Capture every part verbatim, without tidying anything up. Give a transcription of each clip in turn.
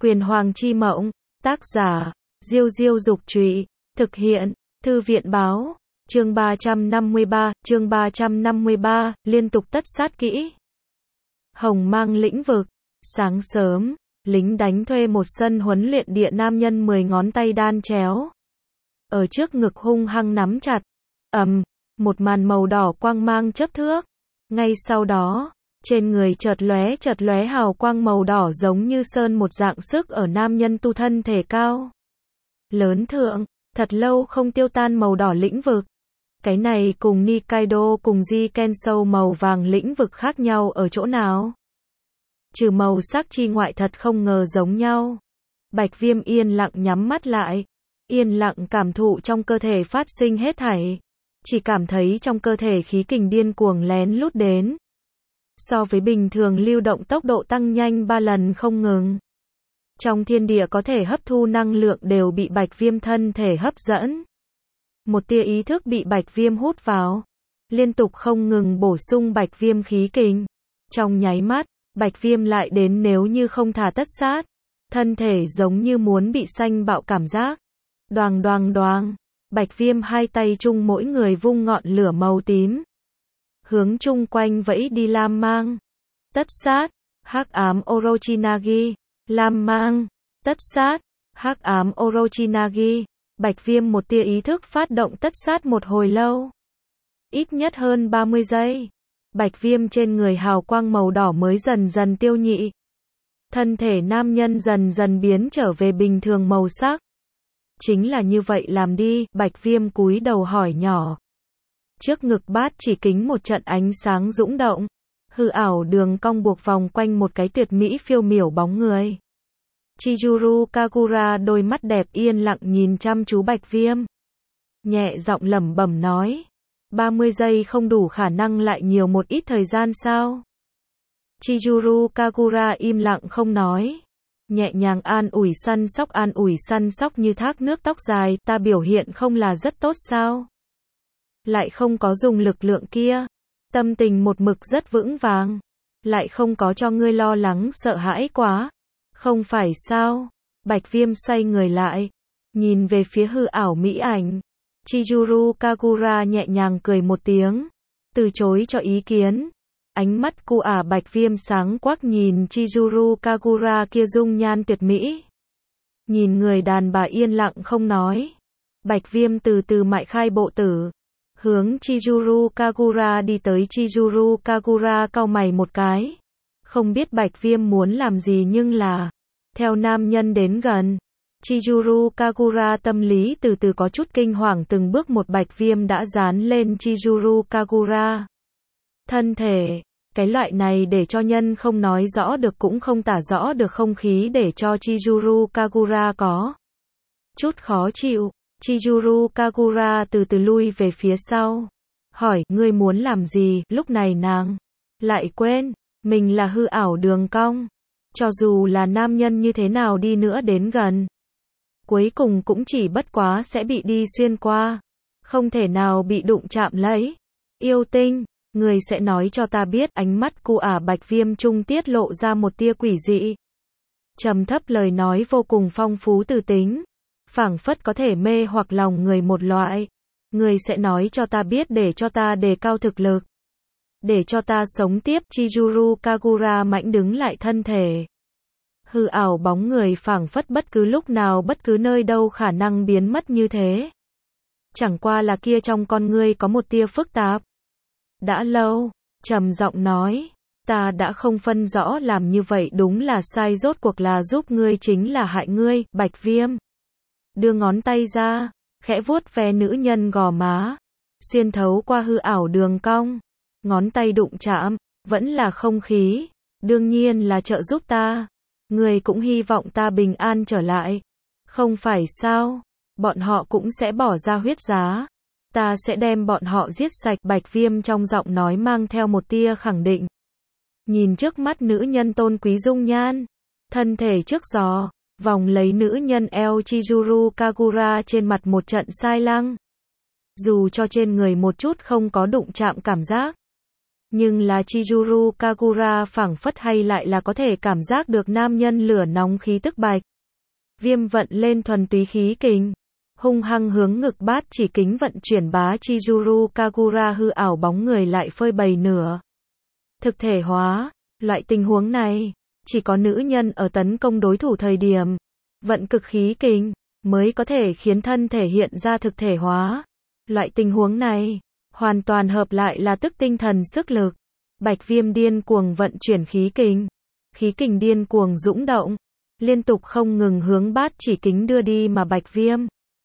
Quyền Hoàng chi mộng, tác giả, Diêu Diêu Dục Trụy, thực hiện, Thư viện Báo, chương ba trăm năm mươi ba, chương ba trăm năm mươi ba, liên tục tất sát kỹ. Hồng Mang lĩnh vực, sáng sớm, lính đánh thuê một sân huấn luyện địa nam nhân mười ngón tay đan chéo. Ở trước ngực hung hăng nắm chặt, ầm, một màn màu đỏ quang mang chớp thước. Ngay sau đó, trên người chợt lóe chợt lóe hào quang màu đỏ giống như sơn một dạng sức ở nam nhân tu thân thể cao. Lớn thượng, thật lâu không tiêu tan màu đỏ lĩnh vực. Cái này cùng Nikaido cùng Jikenso màu vàng lĩnh vực khác nhau ở chỗ nào? Trừ màu sắc chi ngoại thật không ngờ giống nhau. Bạch Viêm yên lặng nhắm mắt lại, yên lặng cảm thụ trong cơ thể phát sinh hết thảy. Chỉ cảm thấy trong cơ thể khí kình điên cuồng lén lút đến. So với bình thường lưu động tốc độ tăng nhanh ba lần không ngừng. Trong thiên địa có thể hấp thu năng lượng đều bị Bạch Viêm thân thể hấp dẫn. Một tia ý thức bị Bạch Viêm hút vào, liên tục không ngừng bổ sung Bạch Viêm khí kình. Trong nháy mắt, Bạch Viêm lại đến nếu như không thả tất sát, thân thể giống như muốn bị xanh bạo cảm giác. Đoàng đoàng đoàng, Bạch Viêm hai tay chung mỗi người vung ngọn lửa màu tím, hướng chung quanh vẫy đi lam mang, tất sát, hắc ám Orochimaru, lam mang, tất sát, hắc ám Orochimaru. Bạch Viêm một tia ý thức phát động tất sát một hồi lâu, ít nhất hơn ba mươi giây. Bạch Viêm trên người hào quang màu đỏ mới dần dần tiêu nhị. Thân thể nam nhân dần dần biến trở về bình thường màu sắc. Chính là như vậy làm đi, Bạch Viêm cúi đầu hỏi nhỏ. Trước ngực bát chỉ kính một trận ánh sáng dũng động, hư ảo đường cong buộc vòng quanh một cái tuyệt mỹ phiêu miểu bóng người. Chizuru Kagura đôi mắt đẹp yên lặng nhìn chăm chú Bạch Viêm. Nhẹ giọng lẩm bẩm nói. ba mươi giây không đủ khả năng lại nhiều một ít thời gian sao? Chizuru Kagura im lặng không nói. Nhẹ nhàng an ủi săn sóc an ủi săn sóc như thác nước tóc dài, ta biểu hiện không là rất tốt sao? Lại không có dùng lực lượng kia. Tâm tình một mực rất vững vàng. Lại không có cho ngươi lo lắng sợ hãi quá. Không phải sao? Bạch Viêm xoay người lại, nhìn về phía hư ảo mỹ ảnh. Chizuru Kagura nhẹ nhàng cười một tiếng, từ chối cho ý kiến. Ánh mắt cu ả Bạch Viêm sáng quắc nhìn Chizuru Kagura kia dung nhan tuyệt mỹ. Nhìn người đàn bà yên lặng không nói. Bạch Viêm từ từ mại khai bộ tử, hướng Chizuru Kagura đi tới. Chizuru Kagura cau mày một cái. Không biết Bạch Viêm muốn làm gì nhưng là, theo nam nhân đến gần, Chizuru Kagura tâm lý từ từ có chút kinh hoàng, từng bước một Bạch Viêm đã dán lên Chizuru Kagura. Thân thể, cái loại này để cho nhân không nói rõ được cũng không tả rõ được không khí để cho Chizuru Kagura có chút khó chịu. Chizuru Kagura từ từ lui về phía sau, hỏi, ngươi muốn làm gì? Lúc này nàng lại quên, mình là hư ảo đường cong. Cho dù là nam nhân như thế nào đi nữa đến gần, cuối cùng cũng chỉ bất quá sẽ bị đi xuyên qua, không thể nào bị đụng chạm lấy. Yêu tinh, người sẽ nói cho ta biết. Ánh mắt cu ả Bạch Viêm trung tiết lộ ra một tia quỷ dị. Trầm thấp lời nói vô cùng phong phú từ tính, phảng phất có thể mê hoặc lòng người một loại. Người sẽ nói cho ta biết để cho ta đề cao thực lực, để cho ta sống tiếp. Chizuru Kagura mạnh đứng lại thân thể. Hư ảo bóng người phảng phất bất cứ lúc nào bất cứ nơi đâu khả năng biến mất như thế. Chẳng qua là kia trong con ngươi có một tia phức tạp. Đã lâu, trầm giọng nói, ta đã không phân rõ làm như vậy đúng là sai, rốt cuộc là giúp ngươi chính là hại ngươi. Bạch Viêm đưa ngón tay ra, khẽ vuốt ve nữ nhân gò má, xuyên thấu qua hư ảo đường cong. Ngón tay đụng chạm, vẫn là không khí, đương nhiên là trợ giúp ta. Người cũng hy vọng ta bình an trở lại, không phải sao? Bọn họ cũng sẽ bỏ ra huyết giá, ta sẽ đem bọn họ giết sạch. Bạch Viêm trong giọng nói mang theo một tia khẳng định. Nhìn trước mắt nữ nhân tôn quý dung nhan, thân thể trước giò, vòng lấy nữ nhân eo. Chizuru Kagura trên mặt một trận sai lăng. Dù cho trên người một chút không có đụng chạm cảm giác, Nhưng là Chizuru Kagura phảng phất hay lại là có thể cảm giác được nam nhân lửa nóng khí tức Bạch Viêm vận lên thuần túy khí kình, hung hăng hướng ngực bát chỉ kính vận chuyển bá Chizuru Kagura hư ảo bóng người lại phơi bày nửa thực thể hóa. Loại tình huống này, chỉ có nữ nhân ở tấn công đối thủ thời điểm vận cực khí kình mới có thể khiến thân thể hiện ra thực thể hóa. Loại tình huống này hoàn toàn hợp lại là tức tinh thần sức lực. Bạch Viêm điên cuồng vận chuyển khí kình, khí kình điên cuồng dũng động, liên tục không ngừng hướng bát chỉ kính đưa đi mà Bạch Viêm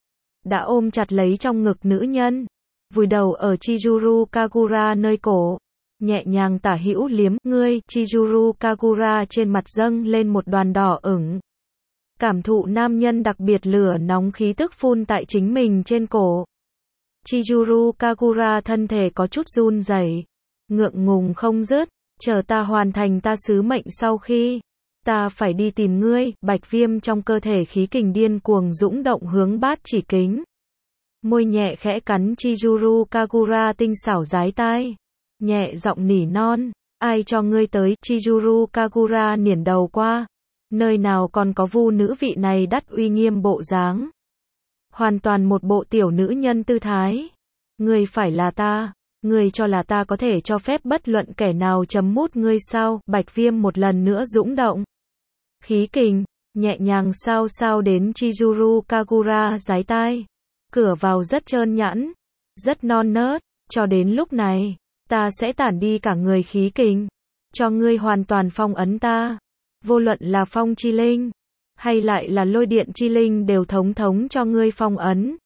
đã ôm chặt lấy trong ngực nữ nhân, vùi đầu ở Chizuru Kagura nơi cổ, nhẹ nhàng tả hữu liếm. Ngươi, Chizuru Kagura trên mặt dâng lên một đoàn đỏ ửng. Cảm thụ nam nhân đặc biệt lửa nóng khí tức phun tại chính mình trên cổ. Chizuru Kagura thân thể có chút run rẩy, ngượng ngùng không dứt, chờ ta hoàn thành ta sứ mệnh sau khi, ta phải đi tìm ngươi. Bạch Viêm trong cơ thể khí kình điên cuồng dũng động hướng bát chỉ kính. Môi nhẹ khẽ cắn Chizuru Kagura tinh xảo dái tai, nhẹ giọng nỉ non, ai cho ngươi tới. Chizuru Kagura niển đầu qua, nơi nào còn có vu nữ vị này đắt uy nghiêm bộ dáng. Hoàn toàn một bộ tiểu nữ nhân tư thái. Ngươi phải là ta, ngươi cho là ta có thể cho phép bất luận kẻ nào chấm mút ngươi sao? Bạch Viêm một lần nữa dũng động. Khí kình, nhẹ nhàng sao sao đến Chizuru Kagura dái tai. Cửa vào rất trơn nhẵn, rất non nớt, cho đến lúc này, ta sẽ tản đi cả người khí kình, cho ngươi hoàn toàn phong ấn ta. Vô luận là phong chi linh, hay lại là lôi điện chi linh đều thống thống cho ngươi phong ấn.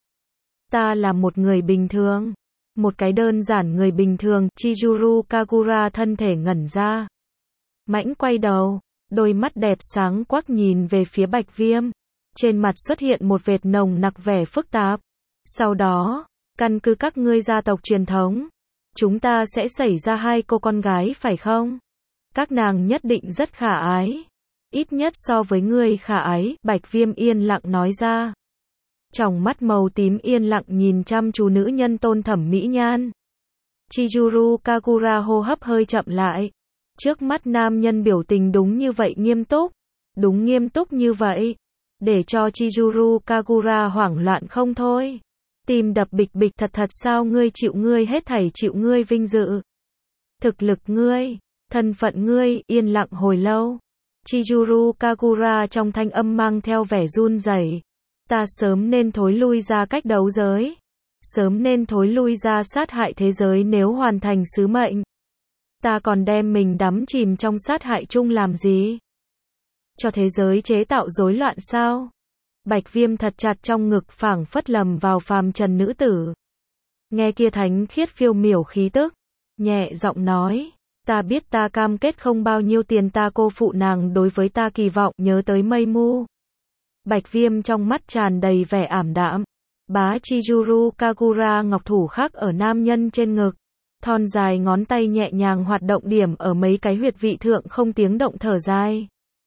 Ta là một người bình thường, một cái đơn giản người bình thường. Chizuru Kagura thân thể ngẩn ra, mãnh quay đầu, đôi mắt đẹp sáng quắc nhìn về phía Bạch Viêm, trên mặt xuất hiện một vệt nồng nặc vẻ phức tạp. Sau đó, căn cứ các ngươi gia tộc truyền thống, chúng ta sẽ xảy ra hai cô con gái phải không? Các nàng nhất định rất khả ái, ít nhất so với ngươi khả ái. Bạch Viêm yên lặng nói ra, tròng mắt màu tím yên lặng nhìn chăm chú nữ nhân tôn thẩm mỹ nhan. Chizuru Kagura hô hấp hơi chậm lại, trước mắt nam nhân biểu tình đúng như vậy nghiêm túc, đúng nghiêm túc như vậy, để cho Chizuru Kagura hoảng loạn không thôi. Tim đập bịch bịch. Thật thật sao? Ngươi chịu, ngươi hết thảy chịu, ngươi vinh dự, thực lực ngươi, thân phận ngươi. Yên lặng hồi lâu, Chizuru Kagura trong thanh âm mang theo vẻ run rẩy. Ta sớm nên thối lui ra cách đấu giới, sớm nên thối lui ra sát hại thế giới nếu hoàn thành sứ mệnh. Ta còn đem mình đắm chìm trong sát hại chung làm gì? Cho thế giới chế tạo rối loạn sao? Bạch Viêm thật chặt trong ngực phảng phất lầm vào phàm trần nữ tử. Nghe kia thánh khiết phiêu miểu khí tức, nhẹ giọng nói, ta biết ta cam kết không bao nhiêu tiền ta cô phụ nàng đối với ta kỳ vọng. Nhớ tới mây mu. Bạch Viêm trong mắt tràn đầy vẻ ảm đạm. Bá Chizuru Kagura ngọc thủ khắc ở nam nhân trên ngực, thon dài ngón tay nhẹ nhàng hoạt động điểm ở mấy cái huyệt vị thượng, không tiếng động thở dài.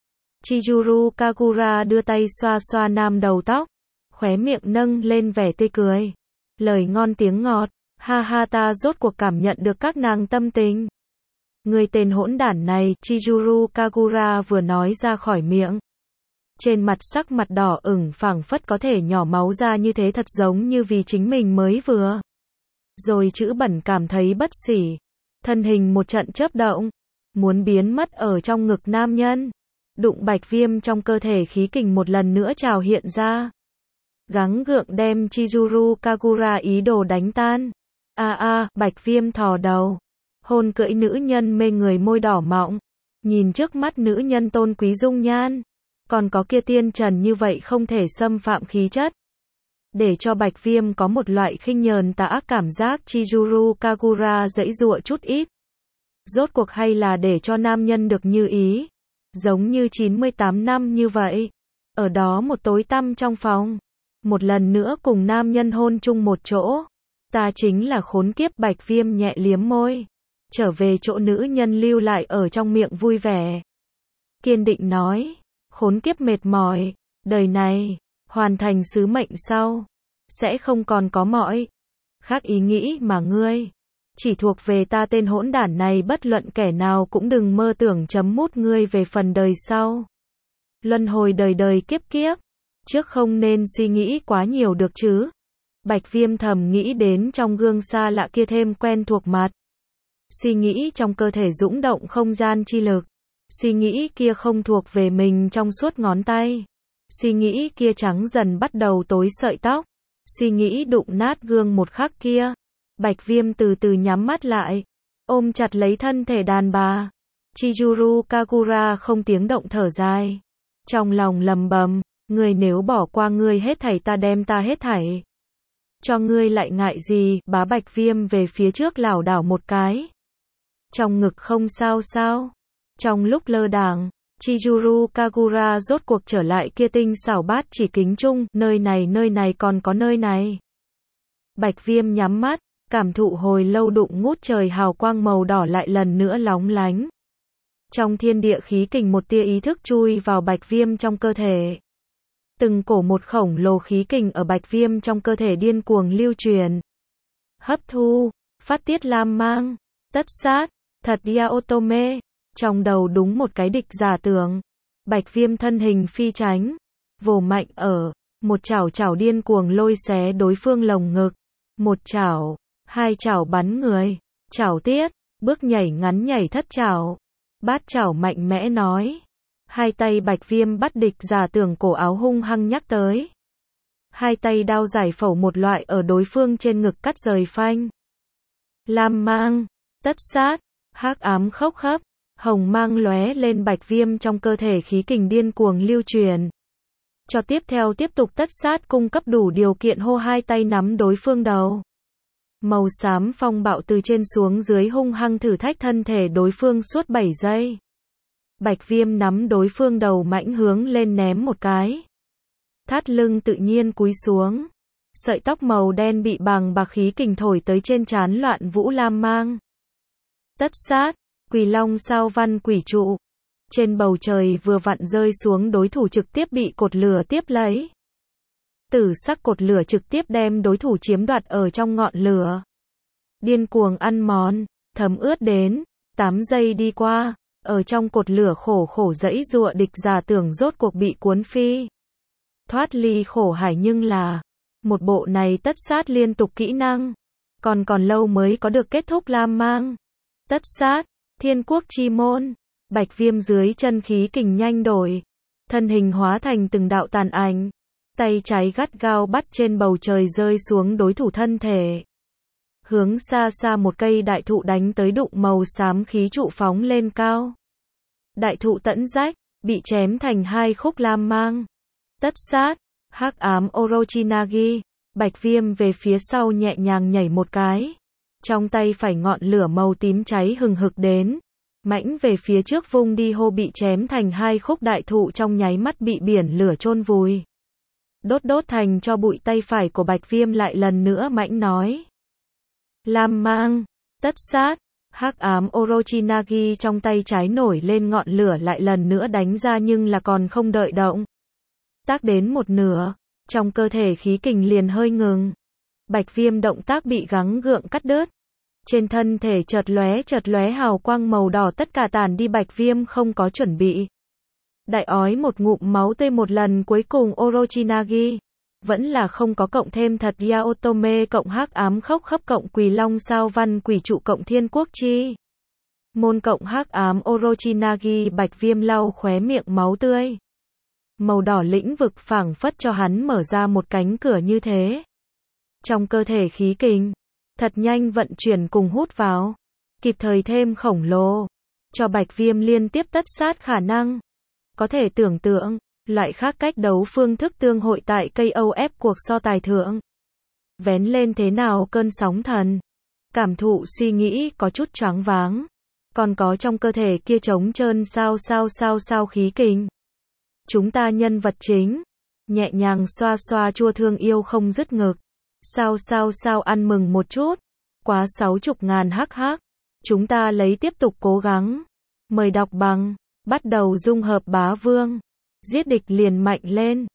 Chizuru Kagura đưa tay xoa xoa nam đầu tóc, khóe miệng nâng lên vẻ tươi cười. Lời ngon tiếng ngọt, ha ha, ta rốt cuộc cảm nhận được các nàng tâm tình. Người tên hỗn đản này. Chizuru Kagura vừa nói ra khỏi miệng, trên mặt sắc mặt đỏ ửng phảng phất có thể nhỏ máu ra như thế, thật giống như vì chính mình mới vừa rồi chữ bẩn cảm thấy bất xỉ. Thân hình một trận chớp động, muốn biến mất ở trong ngực nam nhân. Đụng Bạch Viêm trong cơ thể khí kình một lần nữa trào hiện ra, gắng gượng đem Chizuru Kagura ý đồ đánh tan. A a, Bạch Viêm thò đầu, hôn cưỡi nữ nhân mê người môi đỏ mọng, nhìn trước mắt nữ nhân tôn quý dung nhan, còn có kia tiên trần như vậy không thể xâm phạm khí chất, để cho Bạch Viêm có một loại khinh nhờn tà ác cảm giác. Chizuru Kagura giãy giụa chút ít, rốt cuộc hay là để cho nam nhân được như ý, giống như chín mươi tám năm như vậy, ở đó một tối tăm trong phòng, một lần nữa cùng nam nhân hôn chung một chỗ. Ta chính là khốn kiếp. Bạch Viêm nhẹ liếm môi, trở về chỗ nữ nhân lưu lại ở trong miệng vui vẻ, kiên định nói, khốn kiếp mệt mỏi, đời này, hoàn thành sứ mệnh sau, sẽ không còn có mọi khác ý nghĩ mà ngươi chỉ thuộc về ta tên hỗn đản này, bất luận kẻ nào cũng đừng mơ tưởng chấm mút ngươi về phần đời sau. Luân hồi đời đời kiếp kiếp, trước không nên suy nghĩ quá nhiều được chứ. Bạch Viêm thầm nghĩ đến trong gương xa lạ kia thêm quen thuộc mặt. Suy nghĩ trong cơ thể dũng động không gian chi lực. Suy nghĩ kia không thuộc về mình trong suốt ngón tay. Suy nghĩ kia trắng dần bắt đầu tối sợi tóc. Suy nghĩ đụng nát gương một khắc kia. Bạch Viêm từ từ nhắm mắt lại, ôm chặt lấy thân thể đàn bà. Chizuru Kagura không tiếng động thở dài. Trong lòng lầm bầm, ngươi nếu bỏ qua ngươi hết thảy ta đem ta hết thảy. Cho ngươi lại ngại gì, bá Bạch Viêm về phía trước lảo đảo một cái. Trong ngực không sao sao. Trong lúc lơ đãng, Chizuru Kagura rốt cuộc trở lại kia tinh xảo bát chỉ kính chung, nơi này nơi này còn có nơi này. Bạch Viêm nhắm mắt, cảm thụ hồi lâu đụng ngút trời hào quang màu đỏ lại lần nữa lóng lánh. Trong thiên địa khí kình một tia ý thức chui vào Bạch Viêm trong cơ thể. Từng cổ một khổng lồ khí kình ở Bạch Viêm trong cơ thể điên cuồng lưu truyền. Hấp thu, phát tiết lam mang, tất sát, thật Yaotome. Trong đầu đúng một cái địch giả tưởng. Bạch Viêm thân hình phi tránh, vồ mạnh ở, một chảo chảo điên cuồng lôi xé đối phương lồng ngực. Một chảo, hai chảo bắn người, chảo tiết, bước nhảy ngắn nhảy thất chảo. Bát chảo mạnh mẽ nói. Hai tay Bạch Viêm bắt địch giả tưởng cổ áo hung hăng nhắc tới. Hai tay đao giải phẫu một loại ở đối phương trên ngực cắt rời phanh. Lam mang, tất sát, hắc ám khốc khắp, hồng mang lóe lên. Bạch Viêm trong cơ thể khí kình điên cuồng lưu truyền. Cho tiếp theo tiếp tục tất sát cung cấp đủ điều kiện hô hai tay nắm đối phương đầu. Màu xám phong bạo từ trên xuống dưới hung hăng thử thách thân thể đối phương suốt bảy giây. Bạch Viêm nắm đối phương đầu mãnh hướng lên ném một cái. Thắt lưng tự nhiên cúi xuống. Sợi tóc màu đen bị bàng bạc khí kình thổi tới trên trán loạn vũ lam mang. Tất sát, Quỳ Long sao văn quỷ trụ. Trên bầu trời vừa vặn rơi xuống đối thủ trực tiếp bị cột lửa tiếp lấy. Tử sắc cột lửa trực tiếp đem đối thủ chiếm đoạt ở trong ngọn lửa. Điên cuồng ăn mòn, thấm ướt đến, tám giây đi qua, ở trong cột lửa khổ khổ giãy giụa địch giả tưởng rốt cuộc bị cuốn phi. Thoát ly khổ hải nhưng là, một bộ này tất sát liên tục kỹ năng, còn còn lâu mới có được kết thúc lam mang. Tất sát, thiên quốc chi môn, Bạch Viêm dưới chân khí kình nhanh đổi, thân hình hóa thành từng đạo tàn ảnh. Tay trái gắt gao bắt trên bầu trời rơi xuống đối thủ thân thể. Hướng xa xa một cây đại thụ đánh tới đụng màu xám khí trụ phóng lên cao. Đại thụ tẫn rách, bị chém thành hai khúc lam mang. Tất sát, hắc ám Orochimaru, Bạch Viêm về phía sau nhẹ nhàng nhảy một cái. Trong tay phải ngọn lửa màu tím cháy hừng hực đến. Mãnh về phía trước vung đi hô bị chém thành hai khúc đại thụ trong nháy mắt bị biển lửa chôn vùi. Đốt đốt thành cho bụi. Tay phải của Bạch Viêm lại lần nữa mãnh nói. Lam mang, tất sát, hắc ám Orochimaru trong tay trái nổi lên ngọn lửa lại lần nữa đánh ra nhưng là còn không đợi động. Tác đến một nửa, trong cơ thể khí kình liền hơi ngừng. Bạch Viêm động tác bị gắng gượng cắt đứt. Trên thân thể chợt lóe chợt lóe hào quang màu đỏ tất cả tàn đi. Bạch Viêm không có chuẩn bị. Đại ói một ngụm máu tươi một lần cuối cùng Orochimaru. Vẫn là không có cộng thêm thật Yaotome cộng hắc ám khốc khắp cộng Quỳ Long sao văn quỷ trụ cộng thiên quốc chi môn cộng hắc ám Orochimaru. Bạch Viêm lau khóe miệng máu tươi. Màu đỏ lĩnh vực phảng phất cho hắn mở ra một cánh cửa như thế. Trong cơ thể khí kình thật nhanh vận chuyển cùng hút vào, kịp thời thêm khổng lồ, cho Bạch Viêm liên tiếp tất sát khả năng. Có thể tưởng tượng, loại khác cách đấu phương thức tương hội tại ca o ép cuộc so tài thượng. Vén lên thế nào cơn sóng thần. Cảm thụ suy nghĩ có chút choáng váng. Còn có trong cơ thể kia trống trơn sao sao sao sao khí kình. Chúng ta nhân vật chính, nhẹ nhàng xoa xoa chua thương yêu không dứt ngực. Sao sao sao ăn mừng một chút. Quá sáu chục ngàn hắc hắc. Chúng ta lấy tiếp tục cố gắng. Mời đọc bằng, bắt đầu dung hợp bá vương. Giết địch liền mạnh lên.